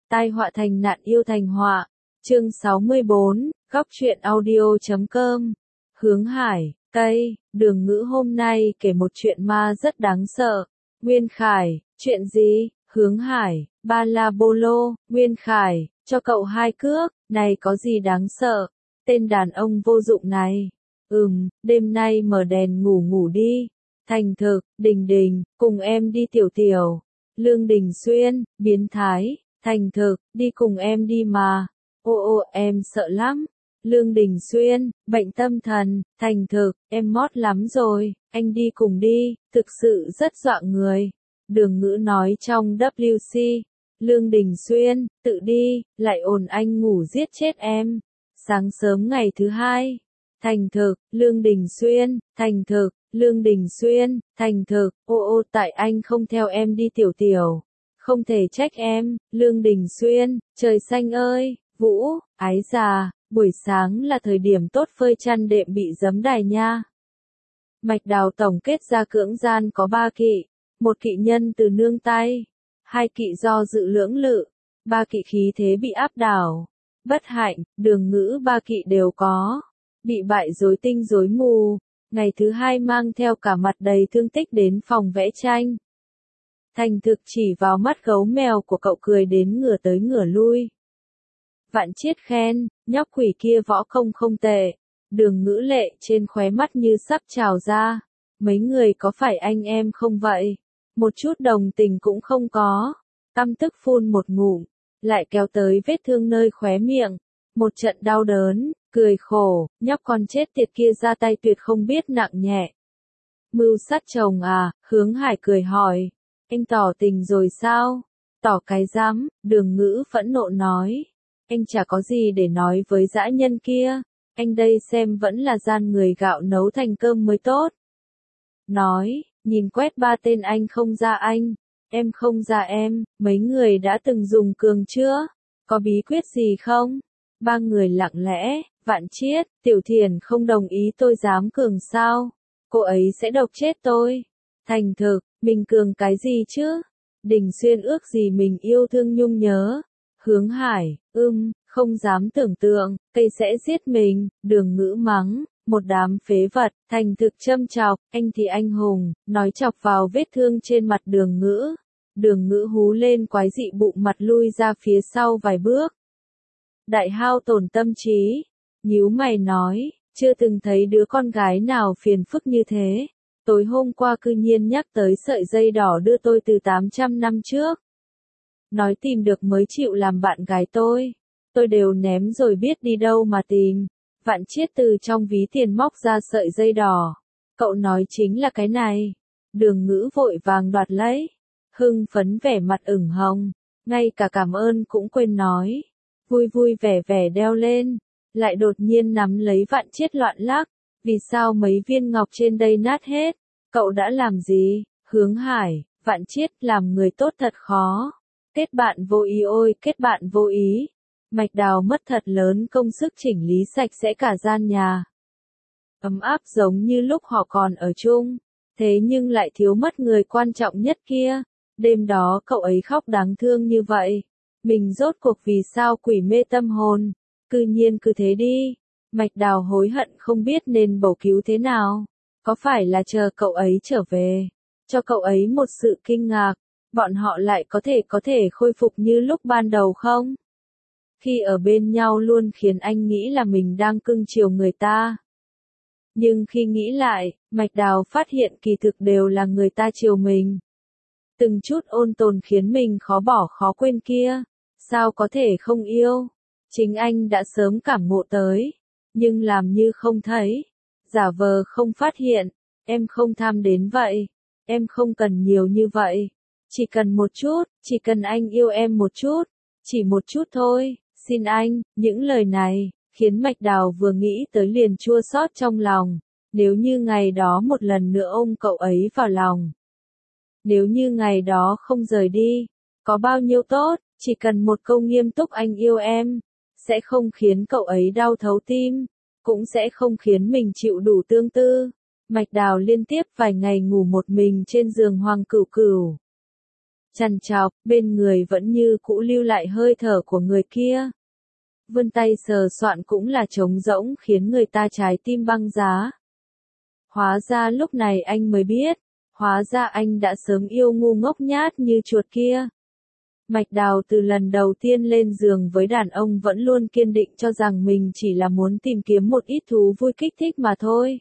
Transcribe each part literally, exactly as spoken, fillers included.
Tai họa thành nạn yêu thành họa. Chương sáu mươi bốn, góc truyện audio chấm com. Hướng Hải, Cây, Đường Ngữ hôm nay kể một chuyện ma rất đáng sợ. Nguyên Khải, chuyện gì? Hướng Hải, ba la bô lô. Nguyên Khải, cho cậu hai cước, này có gì đáng sợ? Tên đàn ông vô dụng này. Ừm, đêm nay mở đèn ngủ ngủ đi. Thành thực, Đình Đình, cùng em đi tiểu tiểu. Lương Đình Xuyên, biến thái. Thành thực, đi cùng em đi mà. Ô ô em sợ lắm. Lương Đình Xuyên, bệnh tâm thần. Thành thực, em mót lắm rồi, anh đi cùng đi, thực sự rất dọa người. Đường Ngữ nói trong W C. Lương Đình Xuyên, tự đi, lại ồn anh ngủ giết chết em. Sáng sớm ngày thứ hai. Thành thực, Lương Đình Xuyên, thành thực, Lương Đình Xuyên, thành thực, ô ô tại anh không theo em đi tiểu tiểu. Không thể trách em, Lương Đình Xuyên, trời xanh ơi, Vũ, ái già, buổi sáng là thời điểm tốt phơi chăn đệm bị giấm đài nha. Mạch Đào tổng kết ra cưỡng gian có ba kỵ, một kỵ nhân từ nương tay, hai kỵ do dự lưỡng lự, ba kỵ khí thế bị áp đảo. Bất hạnh, Đường Ngữ ba kỵ đều có, bị bại rối tinh rối mù. Ngày thứ hai mang theo cả mặt đầy thương tích đến phòng vẽ tranh. Thành thực chỉ vào mắt gấu mèo của cậu cười đến ngửa tới ngửa lui. Vạn Chiết khen, nhóc quỷ kia võ công không tệ. Đường Ngữ lệ trên khóe mắt như sắp trào ra. Mấy người có phải anh em không vậy? Một chút đồng tình cũng không có. Căm tức phun một ngụm, lại kéo tới vết thương nơi khóe miệng. Một trận đau đớn, cười khổ, nhóc con chết tiệt kia ra tay tuyệt không biết nặng nhẹ. Mưu sát chồng à? Hướng Hải cười hỏi. Anh tỏ tình rồi sao? Tỏ cái rắm, Đường Ngữ phẫn nộ nói. Anh chả có gì để nói với dã nhân kia. Anh đây xem vẫn là gian người gạo nấu thành cơm mới tốt. Nói, nhìn quét ba tên anh không ra anh, em không ra em, mấy người đã từng dùng cường chưa? Có bí quyết gì không? Ba người lặng lẽ, Vạn Chiết, Tiểu Thiền không đồng ý tôi dám cường sao? Cô ấy sẽ độc chết tôi. Thành thực, mình cường cái gì chứ? Đình Xuyên ước gì mình yêu thương nhung nhớ. Hướng Hải, ưm, không dám tưởng tượng, cây sẽ giết mình. Đường Ngữ mắng, một đám phế vật. Thành thực châm chọc, anh thì anh hùng, nói chọc vào vết thương trên mặt Đường Ngữ. Đường Ngữ hú lên quái dị bụng mặt lui ra phía sau vài bước. Đại hao tổn tâm trí, nhíu mày nói, chưa từng thấy đứa con gái nào phiền phức như thế. Tối hôm qua cư nhiên nhắc tới sợi dây đỏ đưa tôi từ tám trăm năm trước. Nói tìm được mới chịu làm bạn gái tôi. Tôi đều ném rồi biết đi đâu mà tìm. Vạn Chiết từ trong ví tiền móc ra sợi dây đỏ. Cậu nói chính là cái này. Đường Ngữ vội vàng đoạt lấy. Hưng phấn vẻ mặt ửng hồng. Ngay cả cảm ơn cũng quên nói. Vui vui vẻ vẻ đeo lên. Lại đột nhiên nắm lấy Vạn Chiết loạn lắc. Vì sao mấy viên ngọc trên đây nát hết? Cậu đã làm gì? Hướng Hải, Vạn Chiết, làm người tốt thật khó. Kết bạn vô ý ôi, kết bạn vô ý. Mạch Đào mất thật lớn công sức chỉnh lý sạch sẽ cả gian nhà. Ấm áp giống như lúc họ còn ở chung. Thế nhưng lại thiếu mất người quan trọng nhất kia. Đêm đó cậu ấy khóc đáng thương như vậy. Mình rốt cuộc vì sao quỷ mê tâm hồn. Cư nhiên cứ thế đi. Mạch Đào hối hận không biết nên bổ cứu thế nào. Có phải là chờ cậu ấy trở về, cho cậu ấy một sự kinh ngạc, bọn họ lại có thể có thể khôi phục như lúc ban đầu không? Khi ở bên nhau luôn khiến anh nghĩ là mình đang cưng chiều người ta. Nhưng khi nghĩ lại, Mạch Đào phát hiện kỳ thực đều là người ta chiều mình. Từng chút ôn tồn khiến mình khó bỏ khó quên kia, sao có thể không yêu? Chính anh đã sớm cảm ngộ tới, nhưng làm như không thấy. Giả vờ không phát hiện, em không tham đến vậy, em không cần nhiều như vậy, chỉ cần một chút, chỉ cần anh yêu em một chút, chỉ một chút thôi, xin anh. Những lời này, khiến Mạch Đào vừa nghĩ tới liền chua xót trong lòng. Nếu như ngày đó một lần nữa ôm cậu ấy vào lòng, nếu như ngày đó không rời đi, có bao nhiêu tốt, chỉ cần một câu nghiêm túc anh yêu em, sẽ không khiến cậu ấy đau thấu tim. Cũng sẽ không khiến mình chịu đủ tương tư. Mạch Đào liên tiếp vài ngày ngủ một mình trên giường Hoàng Cửu Cửu. Chằn chọc, bên người vẫn như cũ lưu lại hơi thở của người kia. Vươn tay sờ soạn cũng là trống rỗng khiến người ta trái tim băng giá. Hóa ra lúc này anh mới biết, hóa ra anh đã sớm yêu ngu ngốc nhát như chuột kia. Mạch Đào từ lần đầu tiên lên giường với đàn ông vẫn luôn kiên định cho rằng mình chỉ là muốn tìm kiếm một ít thú vui kích thích mà thôi.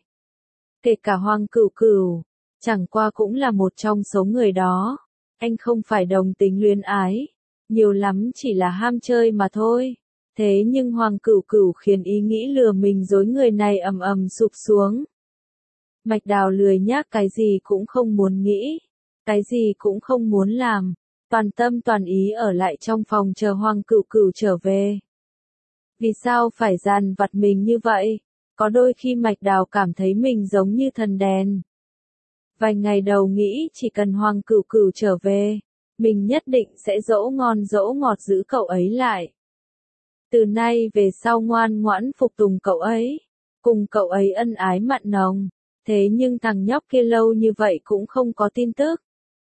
Kể cả Hoàng Cửu Cửu, chẳng qua cũng là một trong số người đó. Anh không phải đồng tính luyến ái, nhiều lắm chỉ là ham chơi mà thôi. Thế nhưng Hoàng Cửu Cửu khiến ý nghĩ lừa mình dối người này ầm ầm sụp xuống. Mạch Đào lười nhác cái gì cũng không muốn nghĩ, cái gì cũng không muốn làm, toàn tâm toàn ý ở lại trong phòng chờ Hoàng Cửu Cửu trở về. Vì sao phải dằn vặt mình như vậy? Có đôi khi Mạch Đào cảm thấy mình giống như thần đèn. Vài ngày đầu nghĩ chỉ cần Hoàng Cửu Cửu trở về, mình nhất định sẽ dỗ ngon dỗ ngọt giữ cậu ấy lại. Từ nay về sau ngoan ngoãn phục tùng cậu ấy, cùng cậu ấy ân ái mặn nồng. Thế nhưng thằng nhóc kia lâu như vậy cũng không có tin tức.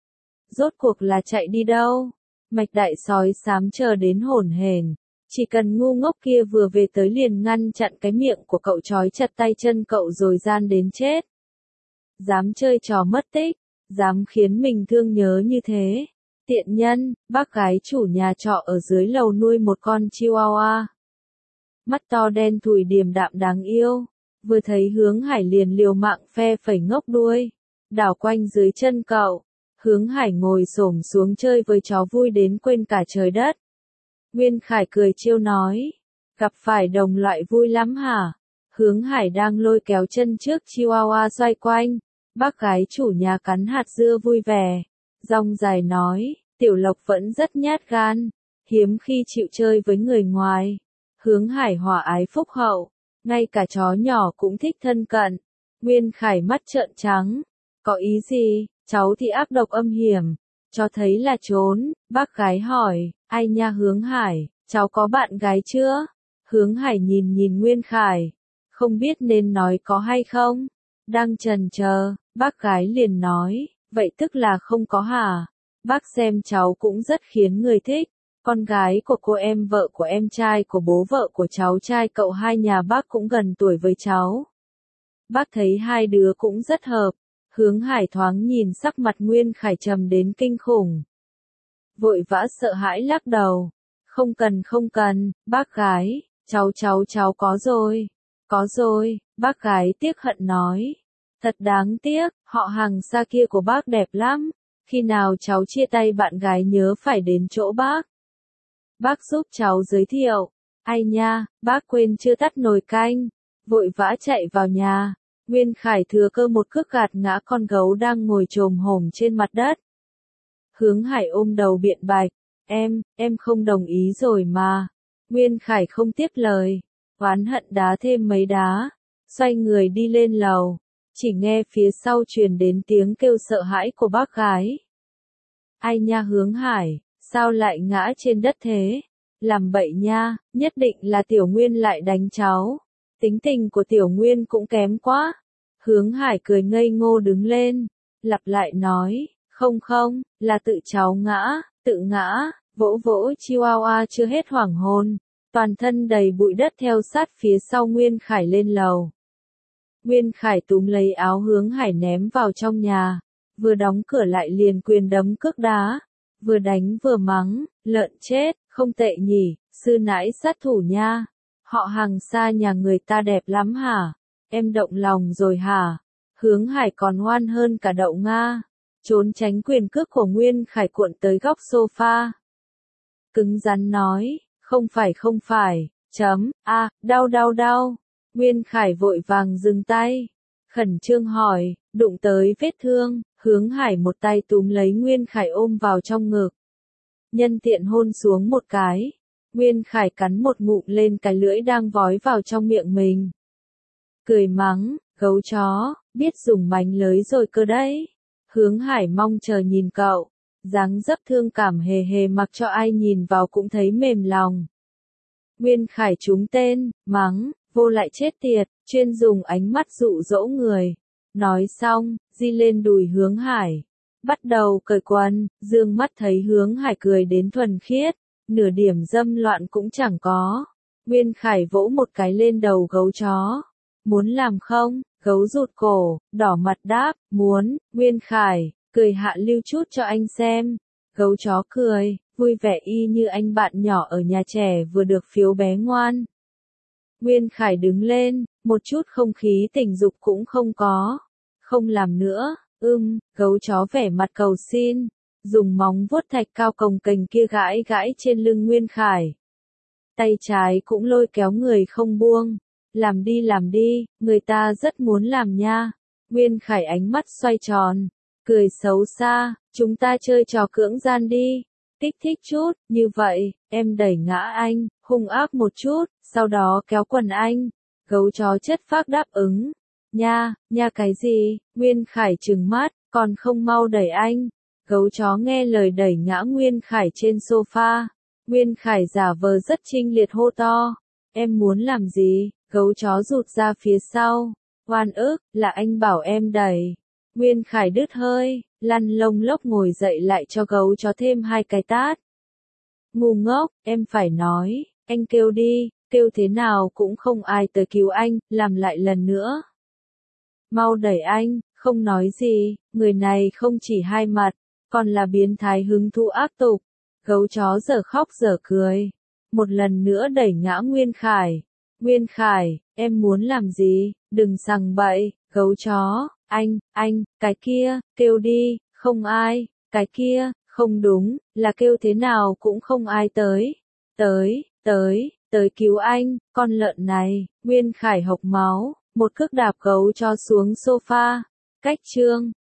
Rốt cuộc là chạy đi đâu? Mạch Đại sói xám chờ đến hổn hển. Chỉ cần ngu ngốc kia vừa về tới liền ngăn chặn cái miệng của cậu trói chặt tay chân cậu rồi gian đến chết. Dám chơi trò mất tích, dám khiến mình thương nhớ như thế. Tiện nhân, bác gái chủ nhà trọ ở dưới lầu nuôi một con chihuahua. Mắt to đen thùi điềm đạm đáng yêu. Vừa thấy Hướng Hải liền liều mạng phe phẩy ngốc đuôi, đảo quanh dưới chân cậu. Hướng Hải ngồi xổm xuống chơi với chó vui đến quên cả trời đất. Nguyên Khải cười trêu nói, gặp phải đồng loại vui lắm hả? Hướng Hải đang lôi kéo chân trước chihuahua xoay quanh, bác gái chủ nhà cắn hạt dưa vui vẻ. Rong dài nói, Tiểu Lộc vẫn rất nhát gan, hiếm khi chịu chơi với người ngoài. Hướng Hải hòa ái phúc hậu. Ngay cả chó nhỏ cũng thích thân cận. Nguyên Khải mắt trợn trắng. Có ý gì? Cháu thì ác độc âm hiểm. Cho thấy là trốn. Bác gái hỏi. Ai nha Hướng Hải, cháu có bạn gái chưa? Hướng Hải nhìn nhìn Nguyên Khải. Không biết nên nói có hay không? Đang chần chờ, bác gái liền nói. Vậy tức là không có hả? Bác xem cháu cũng rất khiến người thích. Con gái của cô em vợ của em trai của bố vợ của cháu trai cậu hai nhà bác cũng gần tuổi với cháu. Bác thấy hai đứa cũng rất hợp. Hướng Hải thoáng nhìn sắc mặt Nguyên Khải trầm đến kinh khủng. Vội vã sợ hãi lắc đầu. Không cần không cần, bác gái, cháu cháu cháu có rồi. Có rồi, bác gái tiếc hận nói. Thật đáng tiếc, họ hàng xa kia của bác đẹp lắm. Khi nào cháu chia tay bạn gái nhớ phải đến chỗ bác. Bác giúp cháu giới thiệu. Ai nha, bác quên chưa tắt nồi canh. Vội vã chạy vào nhà. Nguyên Khải thừa cơ một cước gạt ngã con gấu đang ngồi chồm hổm trên mặt đất. Hướng Hải ôm đầu biện bạch. Em, em không đồng ý rồi mà. Nguyên Khải không tiếp lời. Oán hận đá thêm mấy đá. Xoay người đi lên lầu. Chỉ nghe phía sau truyền đến tiếng kêu sợ hãi của bác gái. Ai nha Hướng Hải. Sao lại ngã trên đất thế? Làm bậy nha, nhất định là Tiểu Nguyên lại đánh cháu. Tính tình của Tiểu Nguyên cũng kém quá. Hướng Hải cười ngây ngô đứng lên, lặp lại nói, không không, là tự cháu ngã, tự ngã, vỗ vỗ chihuahua chưa hết hoảng hồn. Toàn thân đầy bụi đất theo sát phía sau Nguyên Khải lên lầu. Nguyên Khải túm lấy áo Hướng Hải ném vào trong nhà, vừa đóng cửa lại liền quyền đấm cước đá. Vừa đánh vừa mắng, lợn chết, không tệ nhỉ, sư nãi sát thủ nha. Họ hàng xa nhà người ta đẹp lắm hả? Em động lòng rồi hả? Hướng Hải còn ngoan hơn cả đậu Nga. Trốn tránh quyền cước của Nguyên Khải cuộn tới góc sofa. Cứng rắn nói, không phải không phải, chấm, a, à, đau đau đau. Nguyên Khải vội vàng dừng tay. Khẩn trương hỏi, đụng tới vết thương. Hướng Hải một tay túm lấy Nguyên Khải ôm vào trong ngực. Nhân tiện hôn xuống một cái. Nguyên Khải cắn một ngụm lên cái lưỡi đang vói vào trong miệng mình. Cười mắng, gấu chó, biết dùng mánh lới rồi cơ đấy. Hướng Hải mong chờ nhìn cậu. Dáng dấp thương cảm hề hề mặc cho ai nhìn vào cũng thấy mềm lòng. Nguyên Khải trúng tên, mắng, vô lại chết tiệt, chuyên dùng ánh mắt dụ dỗ người. Nói xong, di lên đùi Hướng Hải. bắt đầu cởi quần, dương mắt thấy Hướng Hải cười đến thuần khiết, nửa điểm dâm loạn cũng chẳng có. Nguyên Khải vỗ một cái lên đầu gấu chó. Muốn làm không? Gấu rụt cổ, đỏ mặt đáp, muốn. Nguyên Khải, cười hạ lưu chút cho anh xem. Gấu chó cười, vui vẻ y như anh bạn nhỏ ở nhà trẻ vừa được phiếu bé ngoan. Nguyên Khải đứng lên, một chút không khí tình dục cũng không có. Không làm nữa, ưm, gấu chó vẻ mặt cầu xin, dùng móng vuốt thạch cao cồng kềnh kia gãi gãi trên lưng Nguyên Khải. Tay trái cũng lôi kéo người không buông. Làm đi làm đi, người ta rất muốn làm nha. Nguyên Khải ánh mắt xoay tròn, cười xấu xa, chúng ta chơi trò cưỡng gian đi. Kích thích chút, như vậy, em đẩy ngã anh, hung ác một chút, sau đó kéo quần anh. Gấu chó chất phác đáp ứng. Nha, nha cái gì? Nguyên Khải trừng mắt, còn không mau đẩy anh. Gấu chó nghe lời đẩy ngã Nguyên Khải trên sofa. Nguyên Khải giả vờ rất chinh liệt hô to. Em muốn làm gì? Gấu chó rụt ra phía sau. Oan ức, là anh bảo em đẩy. Nguyên Khải đứt hơi, lăn lông lốc ngồi dậy lại cho gấu chó thêm hai cái tát. Ngu ngốc, em phải nói, anh kêu đi, kêu thế nào cũng không ai tới cứu anh, làm lại lần nữa. Mau đẩy anh, không nói gì, người này không chỉ hai mặt, còn là biến thái hứng thú ác tục. Gấu chó giờ khóc giờ cười. Một lần nữa đẩy ngã Nguyên Khải. Nguyên Khải, em muốn làm gì? Đừng sằng bậy, gấu chó, anh, anh, cái kia, kêu đi, không ai, cái kia, không đúng, là kêu thế nào cũng không ai tới. Tới, tới, tới cứu anh, con lợn này. Nguyên Khải hộc máu, một cước đạp gấu chó xuống sofa. Cách chương